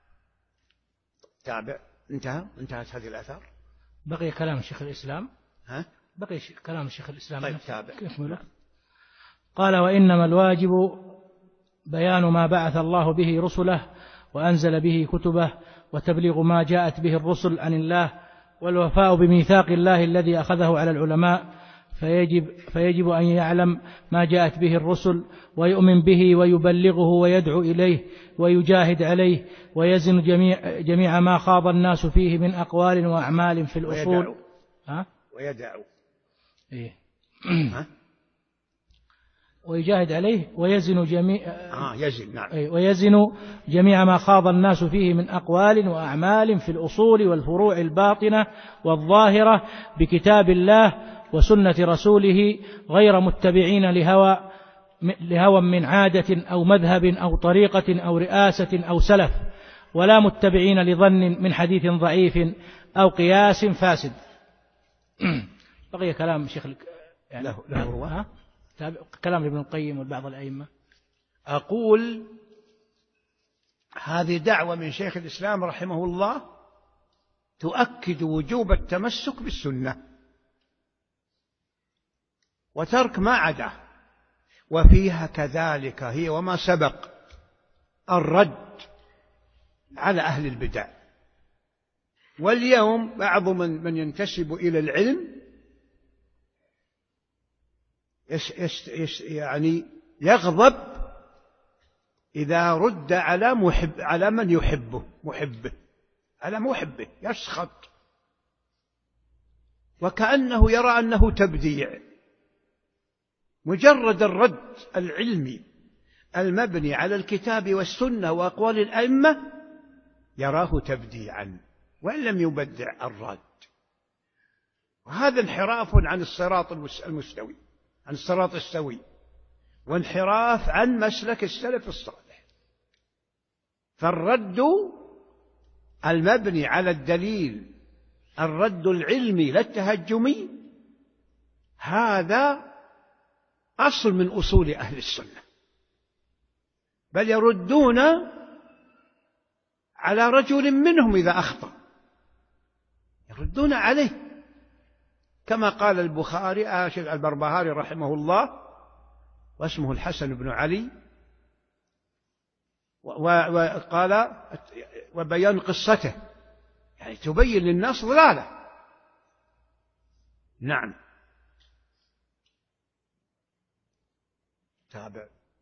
Speaker 2: تابع. انتهى انتهت هذه الآثار.
Speaker 3: بقي كلام شيخ الإسلام.
Speaker 2: ها؟
Speaker 3: بقي كلام شيخ الإسلام.
Speaker 2: طيب تابع.
Speaker 3: قال: وإنما الواجب بيان ما بعث الله به رسله وأنزل به كتبه، وتبليغ ما جاءت به الرسل عن الله، والوفاء بميثاق الله الذي أخذه على العلماء فيجب, فيجب أن يعلم ما جاءت به الرسل ويؤمن به ويبلغه ويدعو إليه ويجاهد عليه ويزن جميع, جميع ما خاض الناس فيه من أقوال وأعمال في الأصول.
Speaker 2: ويدعو,
Speaker 3: ها؟
Speaker 2: ويدعو.
Speaker 3: إيه؟
Speaker 2: ها؟
Speaker 3: ويجاهد عليه ويزن جميع
Speaker 2: آه يزن نعم.
Speaker 3: ويزن جميع ما خاض الناس فيه من أقوال وأعمال في الأصول والفروع الباطنة والظاهرة بكتاب الله وسنة رسوله، غير متبعين لهوى لهوى من عادة أو مذهب أو طريقة أو رئاسة أو سلف، ولا متبعين لظن من حديث ضعيف أو قياس فاسد. بقي كلام شيخ
Speaker 2: يعني له, له هو
Speaker 3: كلام ابن القيم والبعض الأئمة.
Speaker 2: أقول هذه دعوة من شيخ الإسلام رحمه الله تؤكد وجوب التمسك بالسنة وترك ما عداه، وفيها كذلك هي وما سبق الرد على أهل البدع. واليوم بعض من, من ينتسب إلى العلم يش يش يش يعني يغضب إذا رد على محب على من يحبه محبه على محبه يسخط، وكأنه يرى أنه تبديع. مجرد الرد العلمي المبني على الكتاب والسنة وأقوال الأئمة يراه تبديعا وإن لم يبدع الرد، وهذا انحراف عن الصراط المستوي، عن الصراط السوي، وانحراف عن مسلك السلف الصالح. فالرد المبني على الدليل، الرد العلمي لا التهجمي، هذا أصل من أصول أهل السنة، بل يردون على رجل منهم إذا أخطأ، يردون عليه، كما قال البخاري آشر البربهاري رحمه الله واسمه الحسن بن علي، وقال وبيان قصته يعني تبين للناس ضلاله. نعم. تابع.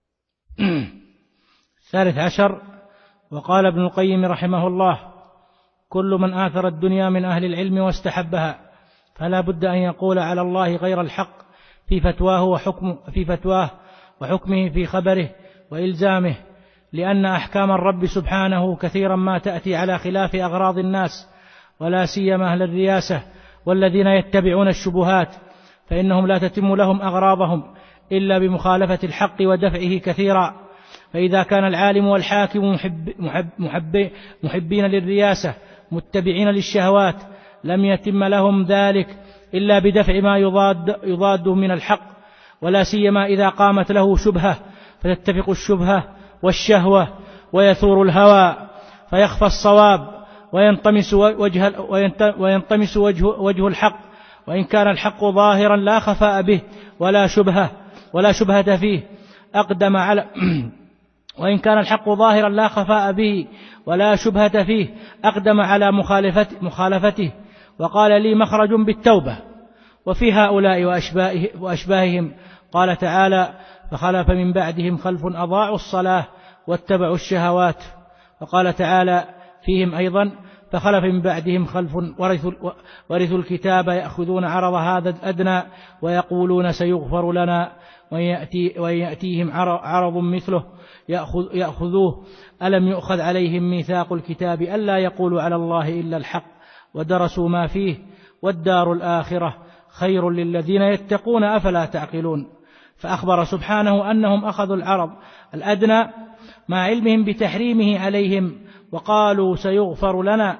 Speaker 3: الثالث عشر، وقال ابن القيم رحمه الله: كل من آثر الدنيا من أهل العلم واستحبها فلا بد أن يقول على الله غير الحق في فتواه وحكم في فتواه وحكمه في خبره وإلزامه، لأن أحكام الرب سبحانه كثيرا ما تأتي على خلاف أغراض الناس، ولا سيما أهل الرياسة والذين يتبعون الشبهات، فإنهم لا تتم لهم أغراضهم إلا بمخالفة الحق ودفعه كثيرا. فإذا كان العالم والحاكم محب محب محب محبين للرياسة متبعين للشهوات لم يتم لهم ذلك إلا بدفع ما يضاد يضاد من الحق، ولا سيما إذا قامت له شبهة فتتفق الشبهة والشهوة ويثور الهوى فيخفى الصواب وينطمس وجه وينطمس وجه وجه الحق، وإن كان الحق ظاهرا لا خفاء به ولا شبهة ولا شبهة فيه أقدم على وإن كان الحق ظاهرا لا خفاء به ولا شبهة فيه أقدم على مخالفته, مخالفته وقال لي مخرج بالتوبة. وفي هؤلاء وأشباههم قال تعالى: فخلف من بعدهم خلف أضاعوا الصلاة واتبعوا الشهوات. وقال تعالى فيهم أيضا: فخلف من بعدهم خلف ورثوا, ورثوا الكتاب يأخذون عرض هذا الأدنى ويقولون سيغفر لنا ويأتي ويأتيهم عرض مثله يأخذ يأخذوه. ألم يؤخذ عليهم ميثاق الكتاب ألا يقولوا على الله إلا الحق ودرسوا ما فيه والدار الآخرة خير للذين يتقون أفلا تعقلون. فأخبر سبحانه أنهم أخذوا العرض الأدنى مع علمهم بتحريمه عليهم وقالوا سيغفر لنا،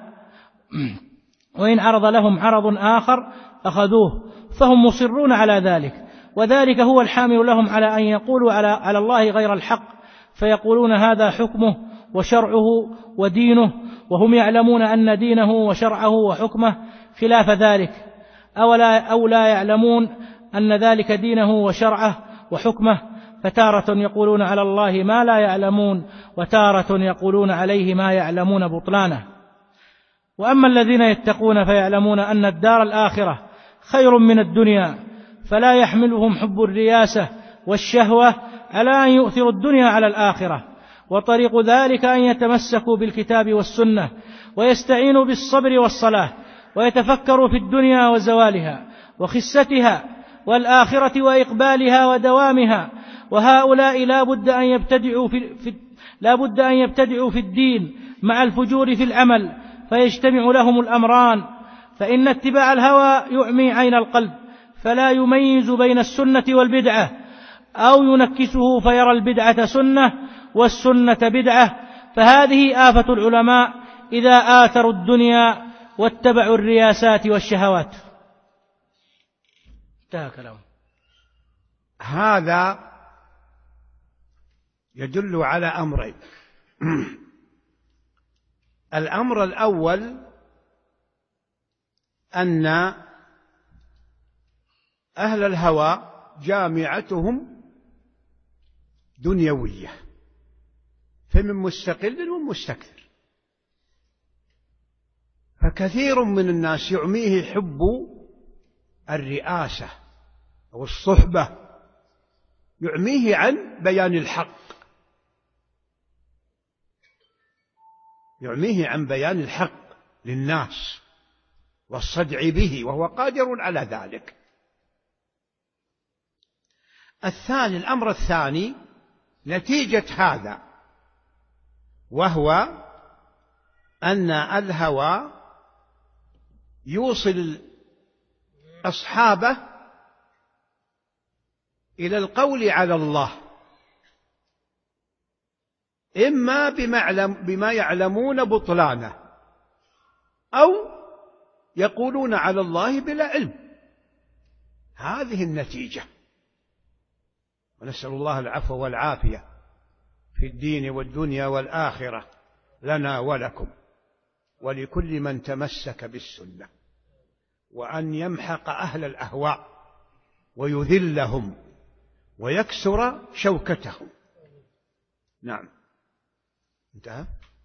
Speaker 3: وإن عرض لهم عرض آخر أخذوه، فهم مصرون على ذلك، وذلك هو الحامل لهم على أن يقولوا على, على الله غير الحق، فيقولون هذا حكمه وشرعه ودينه، وهم يعلمون أن دينه وشرعه وحكمه خلاف ذلك، أو لا, أو لا يعلمون أن ذلك دينه وشرعه وحكمه، فتارة يقولون على الله ما لا يعلمون وتارة يقولون عليه ما يعلمون بطلانه. وأما الذين يتقون فيعلمون أن الدار الآخرة خير من الدنيا فلا يحملهم حب الرياسة والشهوة على أن يؤثروا الدنيا على الآخرة، وطريق ذلك أن يتمسكوا بالكتاب والسنة ويستعينوا بالصبر والصلاة ويتفكروا في الدنيا وزوالها وخستها والآخرة وإقبالها ودوامها. وهؤلاء لا بد أن يبتدعوا في, في لا بد أن يبتدعوا في الدين مع الفجور في العمل، فيجتمع لهم الأمران، فإن اتباع الهوى يعمي عين القلب فلا يميز بين السنة والبدعة، أو ينكسه فيرى البدعة سنة والسنة بدعة. فهذه آفة العلماء إذا آثروا الدنيا واتبعوا الرياسات والشهوات. انتهى كلامه.
Speaker 2: هذا يدل على أمرين. الأمر الأول أن أهل الهوى جامعتهم دنيوية، فمن مستقل ومستكثر، فكثير من الناس يعميه حب الرئاسة أو الصحبة، يعميه عن بيان الحق، يعميه عن بيان الحق للناس والصدع به، وهو قادر على ذلك. الثاني الأمر الثاني نتيجة هذا، وهو أن الهوى يوصل أصحابه إلى القول على الله، إما بما يعلمون بطلانه، أو يقولون على الله بلا علم. هذه النتيجة، ونسأل الله العفو والعافية في الدين والدنيا والآخرة لنا ولكم ولكل من تمسك بالسنة، وأن يمحق أهل الأهواء ويذلهم ويكسر شوكتهم. نعم. انتهى.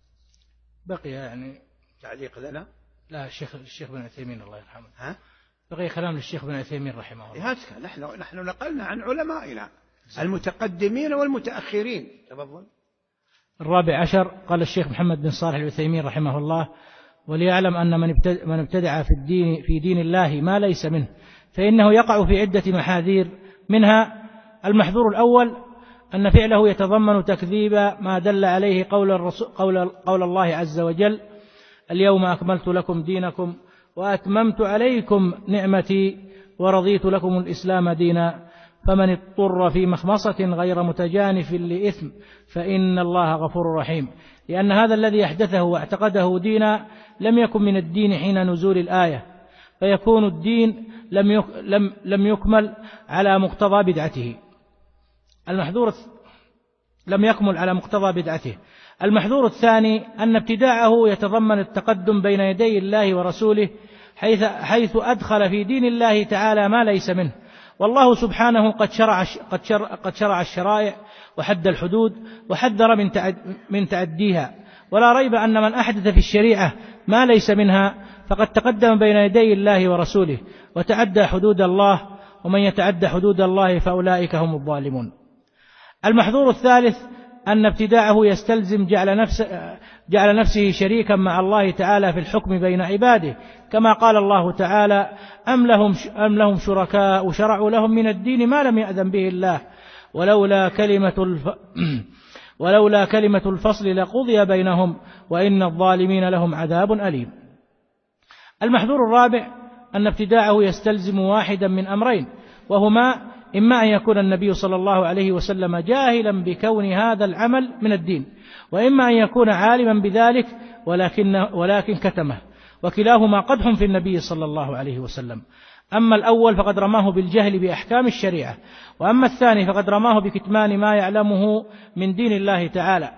Speaker 3: بقي يعني
Speaker 2: تعليق لنا؟
Speaker 3: لا، الشيخ الشيخ بن عثيمين الله يرحمه.
Speaker 2: ها؟
Speaker 3: بقي كلام للشيخ بن عثيمين رحمه الله.
Speaker 2: نحن نحن نقلنا عن علمائنا المتقدمين والمتأخرين. تفضل.
Speaker 3: الرابع عشر، قال الشيخ محمد بن صالح العثيمين رحمه الله: وليعلم أن من ابتدع في الدين في دين الله ما ليس منه فإنه يقع في عدة محاذير، منها المحذور الأول أن فعله يتضمن تكذيب ما دل عليه قول, الرسول قول, قول الله عز وجل: اليوم أكملت لكم دينكم وأتممت عليكم نعمتي ورضيت لكم الإسلام دينا، فمن اضطر في مخمصة غير متجانف لإثم فإن الله غفور رحيم. لأن هذا الذي أحدثه واعتقده دينا لم يكن من الدين حين نزول الآية، فيكون الدين لم لم لم يكمل على مقتضى بدعته. المحذور لم يكمل على مقتضى بدعته. المحذور الثاني أن ابتداعه يتضمن التقدم بين يدي الله ورسوله، حيث حيث أدخل في دين الله تعالى ما ليس منه، والله سبحانه قد شرع قد شرع قد شرع الشرائع وحد الحدود وحذر من من تعديها. ولا ريب أن من أحدث في الشريعة ما ليس منها فقد تقدم بين يدي الله ورسوله وتعدى حدود الله، ومن يتعدى حدود الله فأولئك هم الظالمون. المحذور الثالث أن ابتداعه يستلزم جعل نفسه, جعل نفسه شريكا مع الله تعالى في الحكم بين عباده، كما قال الله تعالى: أم لهم, أم لهم شركاء شرعوا لهم من الدين ما لم يأذن به الله ولولا كلمة, الف... ولولا كلمة الفصل لقضي بينهم وإن الظالمين لهم عذاب أليم. المحذور الرابع أن ابتداعه يستلزم واحدا من أمرين، وهما: إما أن يكون النبي صلى الله عليه وسلم جاهلا بكون هذا العمل من الدين، وإما أن يكون عالما بذلك ولكن, ولكن كتمه، وكلاهما قدح في النبي صلى الله عليه وسلم. أما الأول فقد رماه بالجهل بأحكام الشريعة، وأما الثاني فقد رماه بكتمان ما يعلمه من دين الله تعالى.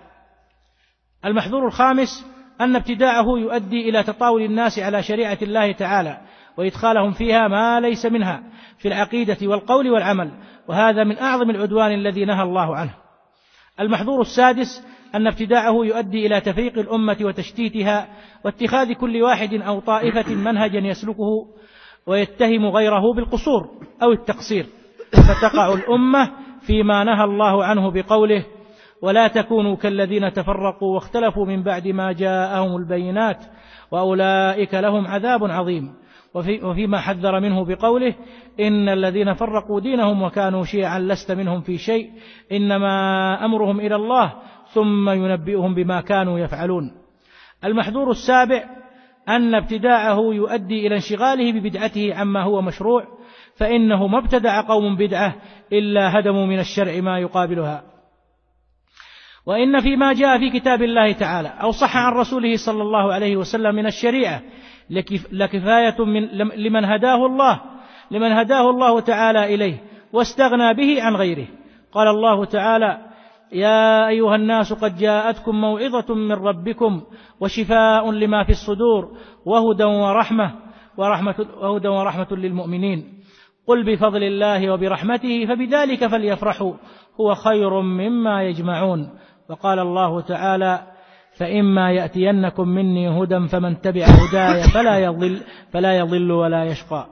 Speaker 3: المحذور الخامس أن ابتداعه يؤدي إلى تطاول الناس على شريعة الله تعالى وإدخالهم فيها ما ليس منها في العقيدة والقول والعمل، وهذا من أعظم العدوان الذي نهى الله عنه. المحذور السادس أن ابتداعه يؤدي إلى تفريق الأمة وتشتيتها واتخاذ كل واحد أو طائفة منهجا يسلكه ويتهم غيره بالقصور أو التقصير، فتقع الأمة فيما نهى الله عنه بقوله: ولا تكونوا كالذين تفرقوا واختلفوا من بعد ما جاءهم البينات وأولئك لهم عذاب عظيم، وفي وفيما حذر منه بقوله: إن الذين فرقوا دينهم وكانوا شيعا لست منهم في شيء إنما أمرهم إلى الله ثم ينبئهم بما كانوا يفعلون. المحذور السابع أن ابتداعه يؤدي إلى انشغاله ببدعته عما هو مشروع، فإنه ما ابتدع قوم بدعة إلا هدموا من الشرع ما يقابلها. وإن فيما جاء في كتاب الله تعالى أو صح عن رسوله صلى الله عليه وسلم من الشريعة لكفاية من لمن هداه الله لمن هداه الله تعالى إليه واستغنى به عن غيره. قال الله تعالى: يا أيها الناس قد جاءتكم موعظة من ربكم وشفاء لما في الصدور وهدى ورحمة ورحمة وهدى ورحمة للمؤمنين. قل بفضل الله وبرحمته فبذلك فليفرحوا هو خير مما يجمعون. وقال الله تعالى: فإما يأتينكم مني هدى فمن تبع هداي فلا يضل فلا يضل ولا يشقى.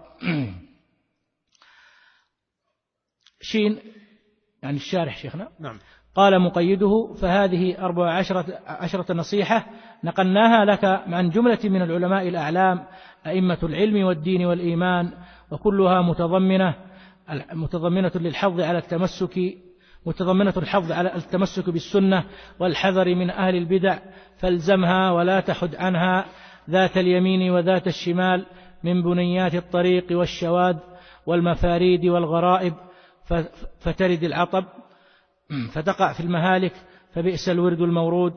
Speaker 3: شين يعني الشارح شيخنا.
Speaker 2: نعم.
Speaker 3: قال مقيده: فهذه أربع عشرة, عشرة نصيحة نقلناها لك عن جملة من العلماء الأعلام أئمة العلم والدين والإيمان، وكلها متضمنة متضمنة للحظ على التمسك متضمنة الحظ على التمسك بالسنة والحذر من أهل البدع، فالزمها ولا تحد عنها ذات اليمين وذات الشمال من بنيات الطريق والشواد والمفاريد والغرائب، فترد العطب فتقع في المهالك، فبئس الورد المورود.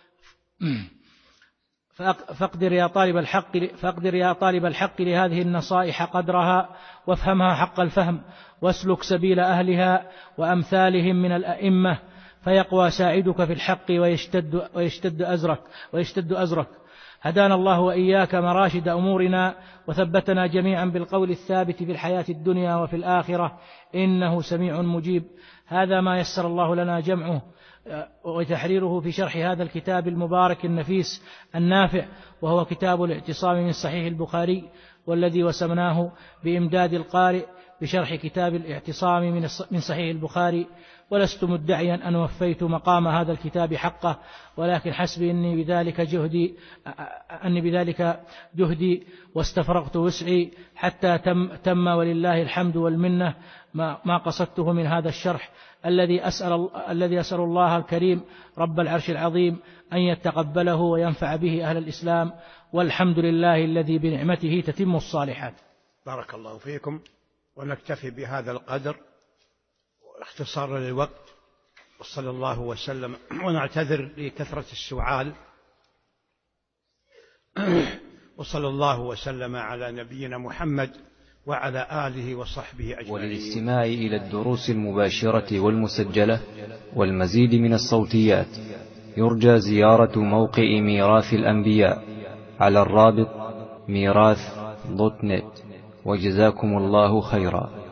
Speaker 3: فاقدر يا طالب الحق فاقدر يا طالب الحق لهذه النصائح قدرها، وافهمها حق الفهم، واسلك سبيل أهلها وأمثالهم من الأئمة، فيقوى ساعدك في الحق ويشتد ويشتد أزرك ويشتد أزرك. هدانا الله وإياك مراشد أمورنا، وثبتنا جميعا بالقول الثابت في الحياة الدنيا وفي الآخرة، إنه سميع مجيب. هذا ما يسر الله لنا جمعه وتحريره في شرح هذا الكتاب المبارك النفيس النافع، وهو كتاب الاعتصام من صحيح البخاري، والذي وسمناه بإمداد القارئ بشرح كتاب الاعتصام من صحيح البخاري. ولست مدعيا أن وفيت مقام هذا الكتاب حقه، ولكن حسبي أني بذلك جهدي أني بذلك جهدي واستفرغت وسعي حتى تم, تم ولله الحمد والمنة ما, ما قصدته من هذا الشرح، الذي أسأل, الذي أسأل الله الكريم رب العرش العظيم أن يتقبله وينفع به أهل الإسلام، والحمد لله الذي بنعمته تتم الصالحات.
Speaker 2: بارك الله فيكم، ونكتفي بهذا القدر اختصارا للوقت، وصلى الله وسلم. ونعتذر لكثرة السؤال، وصلى الله وسلم على نبينا محمد وعلى آله وصحبه أجمعين.
Speaker 1: وللاستماع إلى الدروس المباشرة والمسجلة والمزيد من الصوتيات يرجى زيارة موقع ميراث الأنبياء على الرابط ميراث دوت نت. وجزاكم الله خيرا.